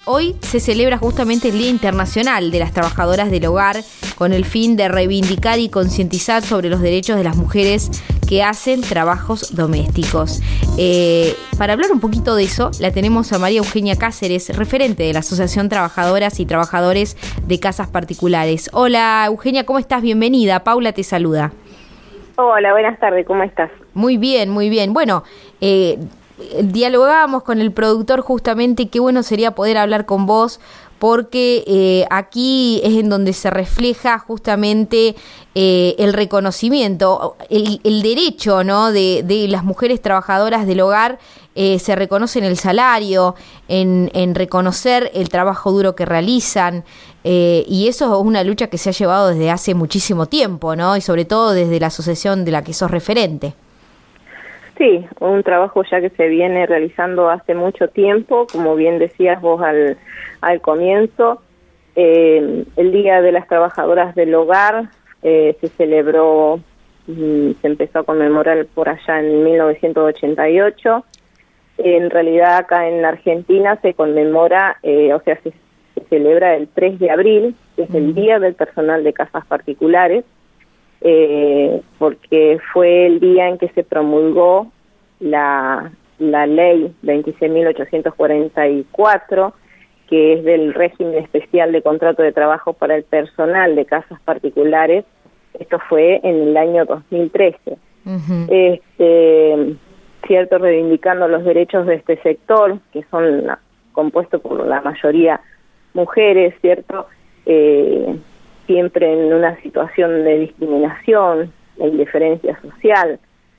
hoy se celebra justamente el Día Internacional de las Trabajadoras del Hogar con el fin de reivindicar y concientizar sobre los derechos de las mujeres que hacen trabajos domésticos. Para hablar un poquito de eso, la tenemos a María Eugenia Cáceres, referente de la Asociación Trabajadoras y Trabajadores de Casas Particulares. Hola Eugenia, ¿cómo estás? Bienvenida. Paula te saluda. Hola, buenas tardes, ¿cómo estás? Muy bien, muy bien. Bueno, dialogábamos con el productor justamente, qué bueno sería poder hablar con vos, porque aquí es en donde se refleja justamente el reconocimiento, el derecho, ¿no?, de las mujeres trabajadoras del hogar. Se reconoce en el salario, en reconocer el trabajo duro que realizan, y eso es una lucha que se ha llevado desde hace muchísimo tiempo, ¿no? Y sobre todo desde la asociación de la que sos referente. Sí, un trabajo ya que se viene realizando hace mucho tiempo, como bien decías vos al comienzo. El Día de las Trabajadoras del Hogar se celebró, se empezó a conmemorar por allá en 1988. En realidad acá en Argentina se conmemora, se celebra el 3 de abril, que es el Día del Personal de Casas Particulares, porque fue el día en que se promulgó la ley 26.844, que es del régimen especial de contrato de trabajo para el personal de casas particulares. Esto fue en el año 2013. Cierto, reivindicando los derechos de este sector, que son compuestos por la mayoría mujeres, cierto, siempre en una situación de discriminación, de indiferencia social.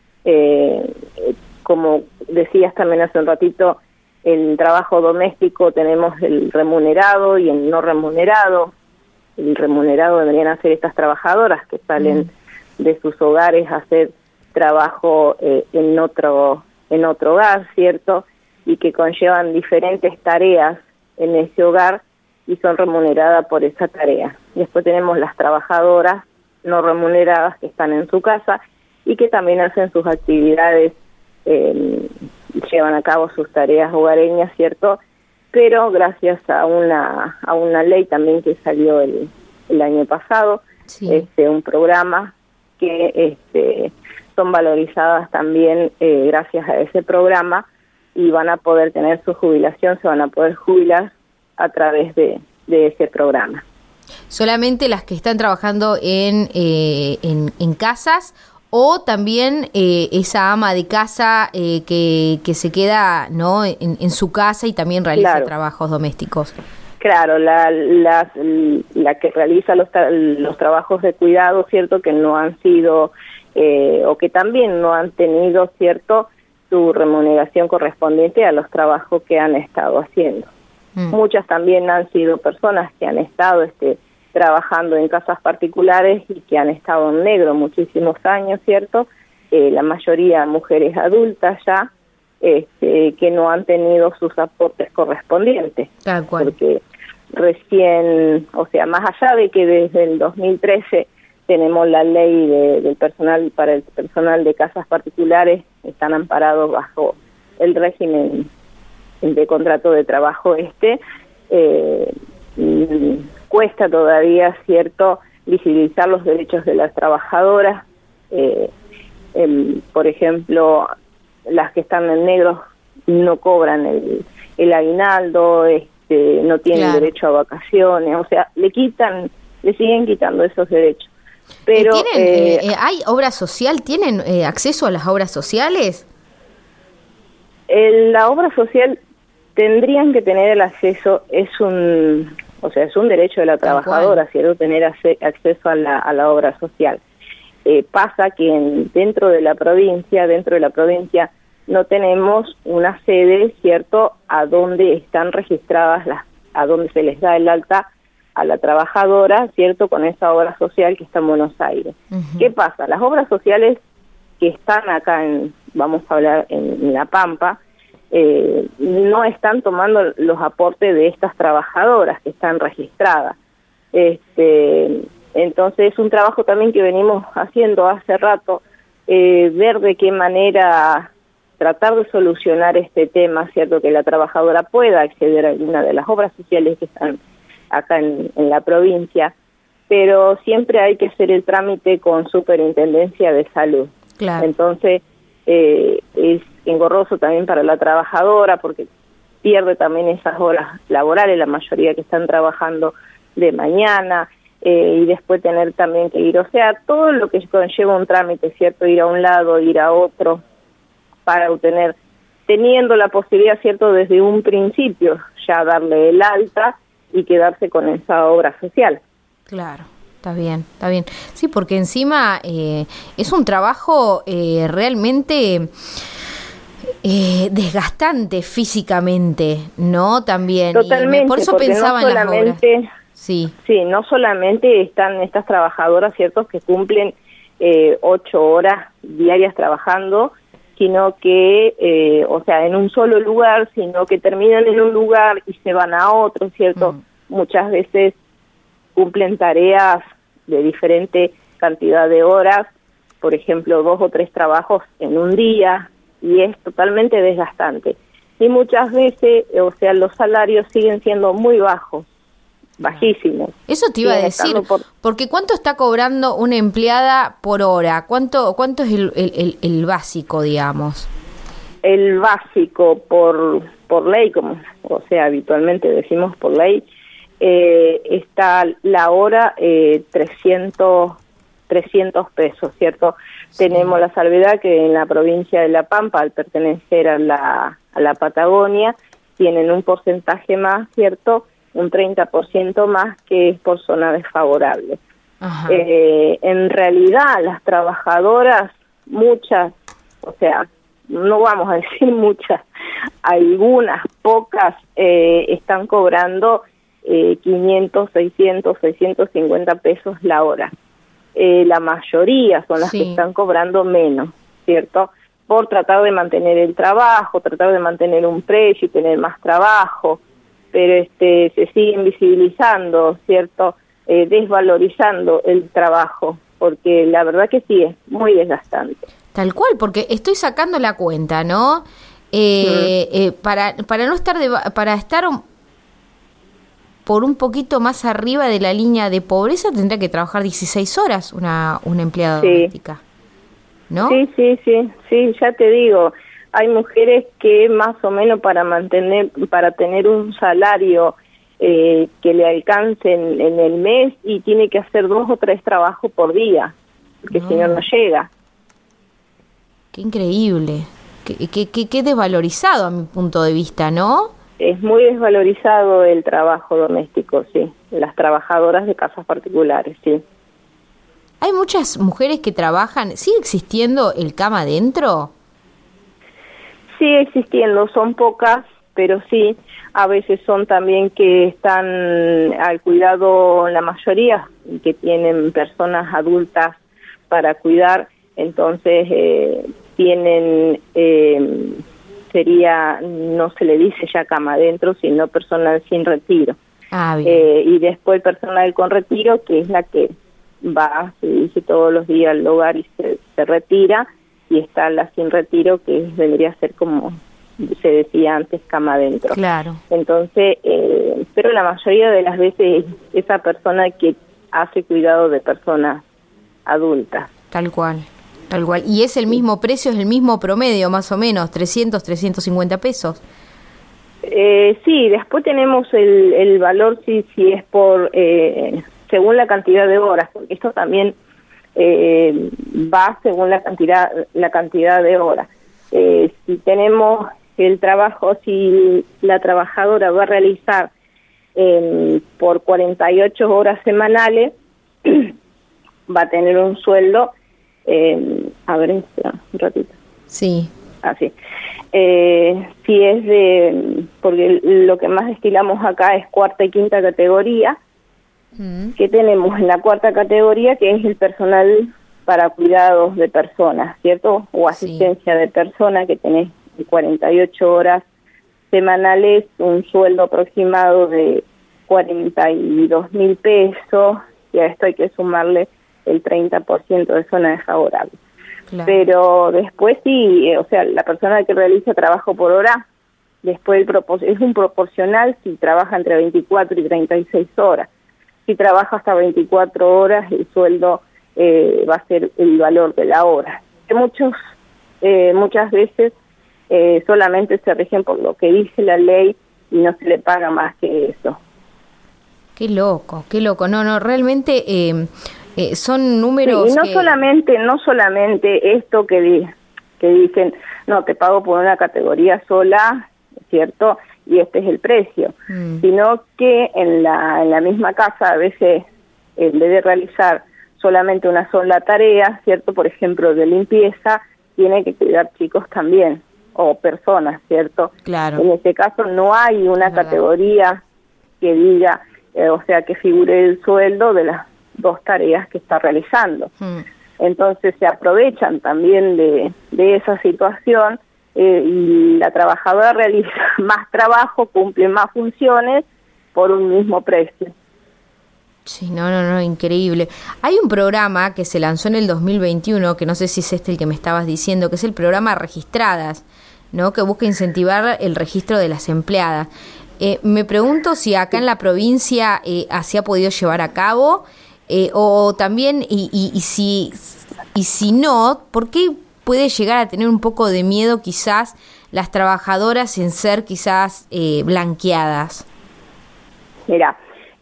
Como decías también hace un ratito, el trabajo doméstico tenemos el remunerado y el no remunerado. El remunerado deberían hacer estas trabajadoras que salen de sus hogares a hacer trabajo en otro hogar, ¿cierto? Y que conllevan diferentes tareas en ese hogar y son remuneradas por esa tarea. Después tenemos las trabajadoras no remuneradas que están en su casa y que también hacen sus actividades, llevan a cabo sus tareas hogareñas, ¿cierto? Pero gracias a una ley también que salió el año pasado, sí, un programa que son valorizadas también gracias a ese programa y van a poder tener su jubilación, se van a poder jubilar a través de ese programa. ¿Solamente las que están trabajando en casas o también esa ama de casa que se queda, ¿no?, en su casa y también realiza, claro, trabajos domésticos? Claro, la que realiza los trabajos de cuidado, cierto, que no han sido o que también no han tenido, cierto, su remuneración correspondiente a los trabajos que han estado haciendo. Muchas también han sido personas que han estado trabajando en casas particulares y que han estado en negro muchísimos años, ¿cierto? La mayoría mujeres adultas ya, que no han tenido sus aportes correspondientes. Tal cual. Porque recién, más allá de que desde el 2013 tenemos la ley del personal para el personal de casas particulares, están amparados bajo el régimen de contrato de trabajo cuesta todavía, cierto, visibilizar los derechos de las trabajadoras. Por ejemplo, las que están en negro no cobran el aguinaldo, no tienen, claro, derecho a vacaciones, le siguen quitando esos derechos. Pero ¿hay obra social? ¿Tienen acceso a las obras sociales? La obra social tendrían que tener el acceso, es un derecho de la trabajadora, ¿cierto?, tener acceso a la obra social. Pasa que dentro de la provincia no tenemos una sede, ¿cierto?, a donde están registradas a donde se les da el alta a la trabajadora, ¿cierto?, con esa obra social que está en Buenos Aires. ¿Qué pasa? Las obras sociales que están acá vamos a hablar en La Pampa, no están tomando los aportes de estas trabajadoras que están registradas. Entonces es un trabajo también que venimos haciendo hace rato, ver de qué manera tratar de solucionar este tema, ¿cierto? Que la trabajadora pueda acceder a alguna de las obras sociales que están acá en la provincia, pero siempre hay que hacer el trámite con Superintendencia de Salud. Claro. Entonces, es engorroso también para la trabajadora porque pierde también esas horas laborales, la mayoría que están trabajando de mañana, y después tener también que ir, o sea, todo lo que conlleva un trámite, ¿cierto? Ir a un lado, ir a otro, para obtener, teniendo la posibilidad, ¿cierto?, desde un principio ya darle el alta y quedarse con esa obra social. Claro. Está bien, está bien. Sí, porque encima es un trabajo realmente desgastante físicamente, ¿no? También. Totalmente, y por eso pensaba no en las obras. Sí. Sí, no solamente están estas trabajadoras, ¿cierto?, que cumplen 8 horas diarias trabajando, sino que, o sea, en un solo lugar, sino que terminan en un lugar y se van a otro, ¿cierto? Muchas veces cumplen tareas de diferente cantidad de horas, por ejemplo, 2 o 3 trabajos en un día, y es totalmente desgastante. Y muchas veces, o sea, los salarios siguen siendo muy bajos, bajísimos. Eso te iba a decir, porque ¿cuánto está cobrando una empleada por hora? ¿Cuánto es el básico, digamos? El básico por ley, como, o sea, habitualmente decimos por ley, está la hora 300 pesos, ¿cierto? Sí. Tenemos la salvedad que en la provincia de La Pampa, al pertenecer a la Patagonia, tienen un porcentaje más, ¿cierto?, un 30% más, que es por zona desfavorable. En realidad, las trabajadoras, muchas, o sea, no vamos a decir muchas, algunas, pocas, están cobrando 500, 600, 650 pesos la hora. La mayoría son las que están cobrando menos, ¿cierto? Por tratar de mantener el trabajo, tratar de mantener un precio y tener más trabajo, pero se siguen visibilizando, ¿cierto? Desvalorizando el trabajo, porque la verdad que sí, es muy desgastante. Tal cual, porque estoy sacando la cuenta, ¿no? Para no estar para estar por un poquito más arriba de la línea de pobreza tendría que trabajar 16 horas una empleada doméstica, ¿no? Sí, ya te digo, hay mujeres que más o menos para tener un salario que le alcance en el mes, y tiene que hacer 2 o 3 trabajos por día, porque si no llega. Qué increíble, qué desvalorizado a mi punto de vista, ¿no? Es muy desvalorizado el trabajo doméstico, sí, las trabajadoras de casas particulares, sí. Hay muchas mujeres que trabajan, ¿sigue existiendo el cama adentro? Sigue existiendo, son pocas, pero sí, a veces son también que están al cuidado, la mayoría, que tienen personas adultas para cuidar, entonces tienen... no se le dice ya cama adentro, sino personal sin retiro. Y después personal con retiro, que es la que va, se dice todos los días al hogar y se retira, y está la sin retiro, que vendría a ser, como se decía antes, cama adentro. Claro. Entonces, pero la mayoría de las veces esa persona que hace cuidado de personas adultas. Tal cual. Y es el mismo precio, es el mismo promedio, más o menos, 300, 350 pesos. Sí, después tenemos el valor, si es por, según la cantidad de horas, porque esto también va según la cantidad de horas. Si tenemos el trabajo, si la trabajadora va a realizar por 48 horas semanales, va a tener un sueldo. A ver, espera, un ratito. Sí. Así. Si es porque lo que más destilamos acá es 4ª y 5ª categoría, que tenemos en la 4ª categoría, que es el personal para cuidados de personas, ¿cierto? O asistencia de personas, que tenés 48 horas semanales, un sueldo aproximado de 42.000 pesos, y a esto hay que sumarle el 30% de zona desfavorable. Claro. Pero después sí, o sea, la persona que realiza trabajo por hora, después es un proporcional si trabaja entre 24 y 36 horas. Si trabaja hasta 24 horas, el sueldo va a ser el valor de la hora. Muchas veces solamente se rigen por lo que dice la ley y no se le paga más que eso. Qué loco, qué loco. No, realmente son números. Sí, y no solamente esto que dicen, no, te pago por una categoría sola, ¿cierto? Y este es el precio, sino que en la misma casa a veces, en vez de realizar solamente una sola tarea, ¿cierto? Por ejemplo, de limpieza, tiene que cuidar chicos también, o personas, ¿cierto? Claro. En este caso no hay una categoría que diga, o sea, que figure el sueldo de las dos tareas que está realizando. Entonces se aprovechan también de esa situación y la trabajadora realiza más trabajo, cumple más funciones por un mismo precio. Sí, no, increíble. Hay un programa que se lanzó en el 2021, que no sé si es el que me estabas diciendo, que es el programa Registradas, ¿no? Que busca incentivar el registro de las empleadas. Me pregunto si acá en la provincia se ha podido llevar a cabo, o también, y si no, ¿por qué puede llegar a tener un poco de miedo quizás las trabajadoras en ser quizás blanqueadas? Mira,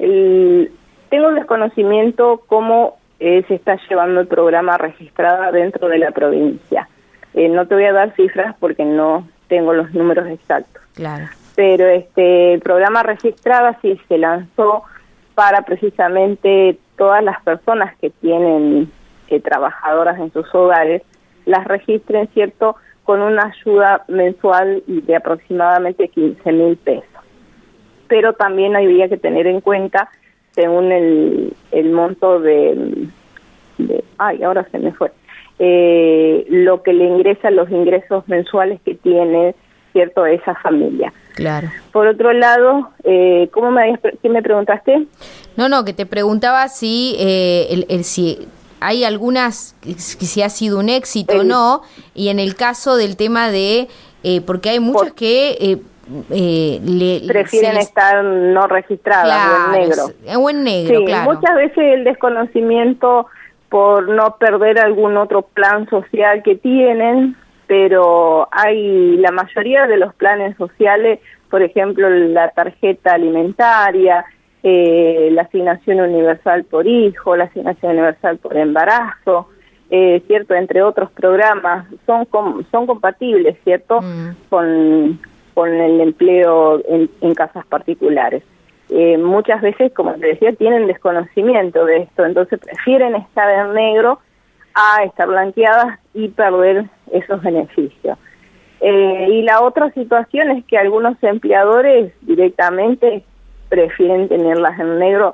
tengo desconocimiento cómo se está llevando el programa Registrada dentro de la provincia. No te voy a dar cifras porque no tengo los números exactos. Claro. Pero el programa Registrada sí se lanzó para precisamente todas las personas que tienen trabajadoras en sus hogares, las registren, ¿cierto?, con una ayuda mensual de aproximadamente 15.000 pesos. Pero también habría que tener en cuenta, según el monto ahora se me fue, lo que le ingresan, los ingresos mensuales que tiene, ¿cierto?, esa familia. Claro. Por otro lado, ¿qué me preguntaste? No, que te preguntaba si si hay algunas que si ha sido un éxito o no, y en el caso del tema de porque hay muchas que prefieren estar no registradas, claro, o en negro. Sí, claro. Muchas veces el desconocimiento por no perder algún otro plan social que tienen, pero hay la mayoría de los planes sociales, por ejemplo, la tarjeta alimentaria, la asignación universal por hijo, la asignación universal por embarazo, cierto, entre otros programas, son compatibles, cierto, con el empleo en casas particulares. Muchas veces, como te decía, tienen desconocimiento de esto, entonces prefieren estar en negro a estar blanqueadas y perder esos beneficios. Y la otra situación es que algunos empleadores directamente prefieren tenerlas en negro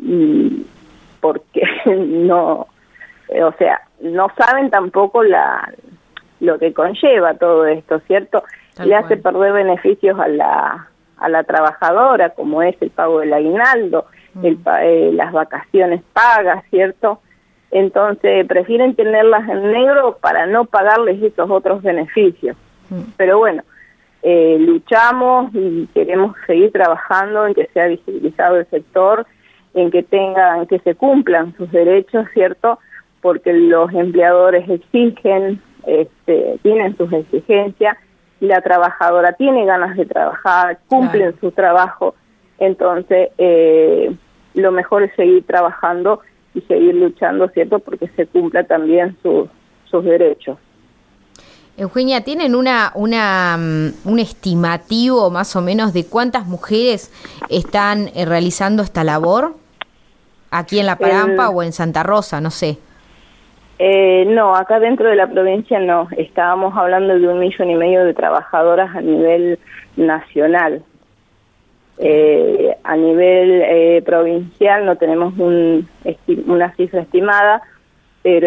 porque no saben tampoco lo que conlleva todo esto, ¿cierto? Le hace perder beneficios a la trabajadora, como es el pago del aguinaldo, las vacaciones pagas, ¿cierto? Entonces prefieren tenerlas en negro para no pagarles esos otros beneficios. Pero bueno, luchamos y queremos seguir trabajando en que sea visibilizado el sector, en que se cumplan sus derechos, ¿cierto? Porque los empleadores exigen, tienen sus exigencias, y la trabajadora tiene ganas de trabajar, cumplen su trabajo, entonces lo mejor es seguir trabajando y seguir luchando, ¿cierto? Porque se cumpla también sus derechos. Eugenia, ¿tienen un estimativo más o menos de cuántas mujeres están realizando esta labor aquí en La Pampa o en Santa Rosa? No sé. No, acá dentro de la provincia no. Estábamos hablando de 1,5 millones de trabajadoras a nivel nacional. A nivel provincial no tenemos una cifra estimada, pero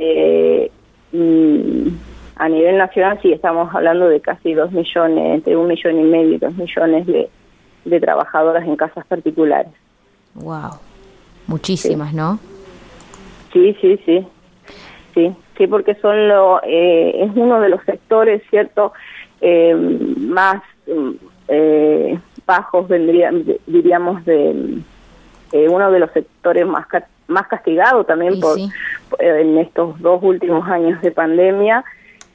a nivel nacional sí estamos hablando de casi 2 millones, entre 1,5 millones y 2 millones de trabajadoras en casas particulares. Wow, muchísimas, sí. ¿No? Sí. Sí, porque son es uno de los sectores, ¿cierto?, más bajos, diríamos, uno de los sectores más castigados también en estos 2 últimos años de pandemia,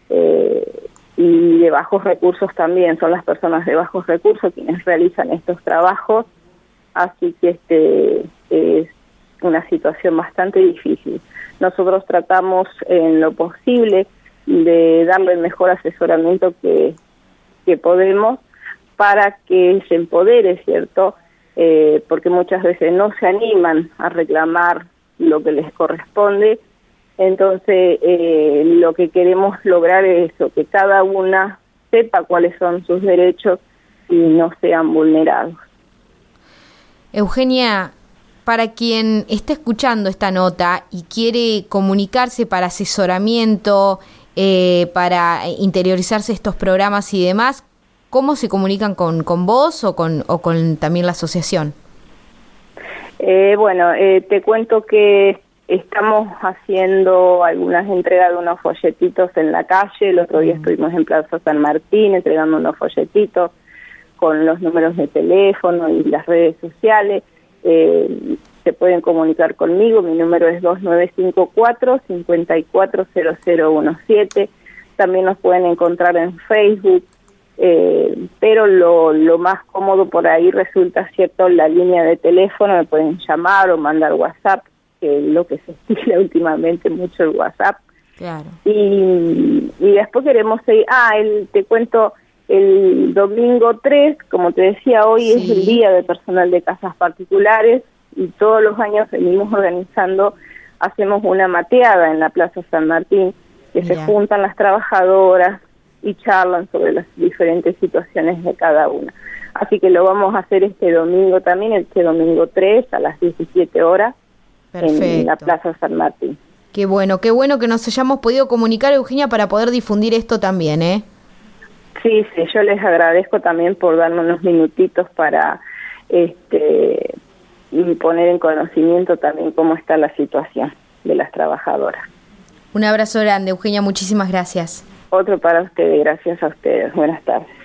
y de bajos recursos también. Son las personas de bajos recursos quienes realizan estos trabajos, así que es una situación bastante difícil. Nosotros tratamos en lo posible de darle el mejor asesoramiento que podemos para que se empodere, ¿cierto?, porque muchas veces no se animan a reclamar lo que les corresponde. Entonces, lo que queremos lograr es eso, que cada una sepa cuáles son sus derechos y no sean vulnerados. Eugenia, para quien esté escuchando esta nota y quiere comunicarse para asesoramiento, para interiorizarse estos programas y demás, ¿cómo se comunican con vos o con también la asociación? Te cuento que estamos haciendo algunas entregas de unos folletitos en la calle. El otro día estuvimos en Plaza San Martín entregando unos folletitos con los números de teléfono y las redes sociales. Se pueden comunicar conmigo, mi número es 2954-540017. También nos pueden encontrar en Facebook, pero lo más cómodo por ahí resulta, ¿cierto?, la línea de teléfono. Me pueden llamar o mandar WhatsApp, que es lo que se estila últimamente mucho, el WhatsApp. Claro. Y después queremos seguir, te cuento, el domingo 3, como te decía, hoy es el Día del Personal de Casas Particulares, y todos los años venimos organizando, hacemos una mateada en la Plaza San Martín, que se juntan las trabajadoras y charlan sobre las diferentes situaciones de cada una. Así que lo vamos a hacer este domingo también, este domingo 3 a las 17 horas. Perfecto. En la Plaza San Martín. Qué bueno que nos hayamos podido comunicar, Eugenia, para poder difundir esto también, ¿eh? Sí, yo les agradezco también por darme unos minutitos para y poner en conocimiento también cómo está la situación de las trabajadoras. Un abrazo grande, Eugenia, muchísimas gracias. Otro para ustedes, gracias a ustedes. Buenas tardes.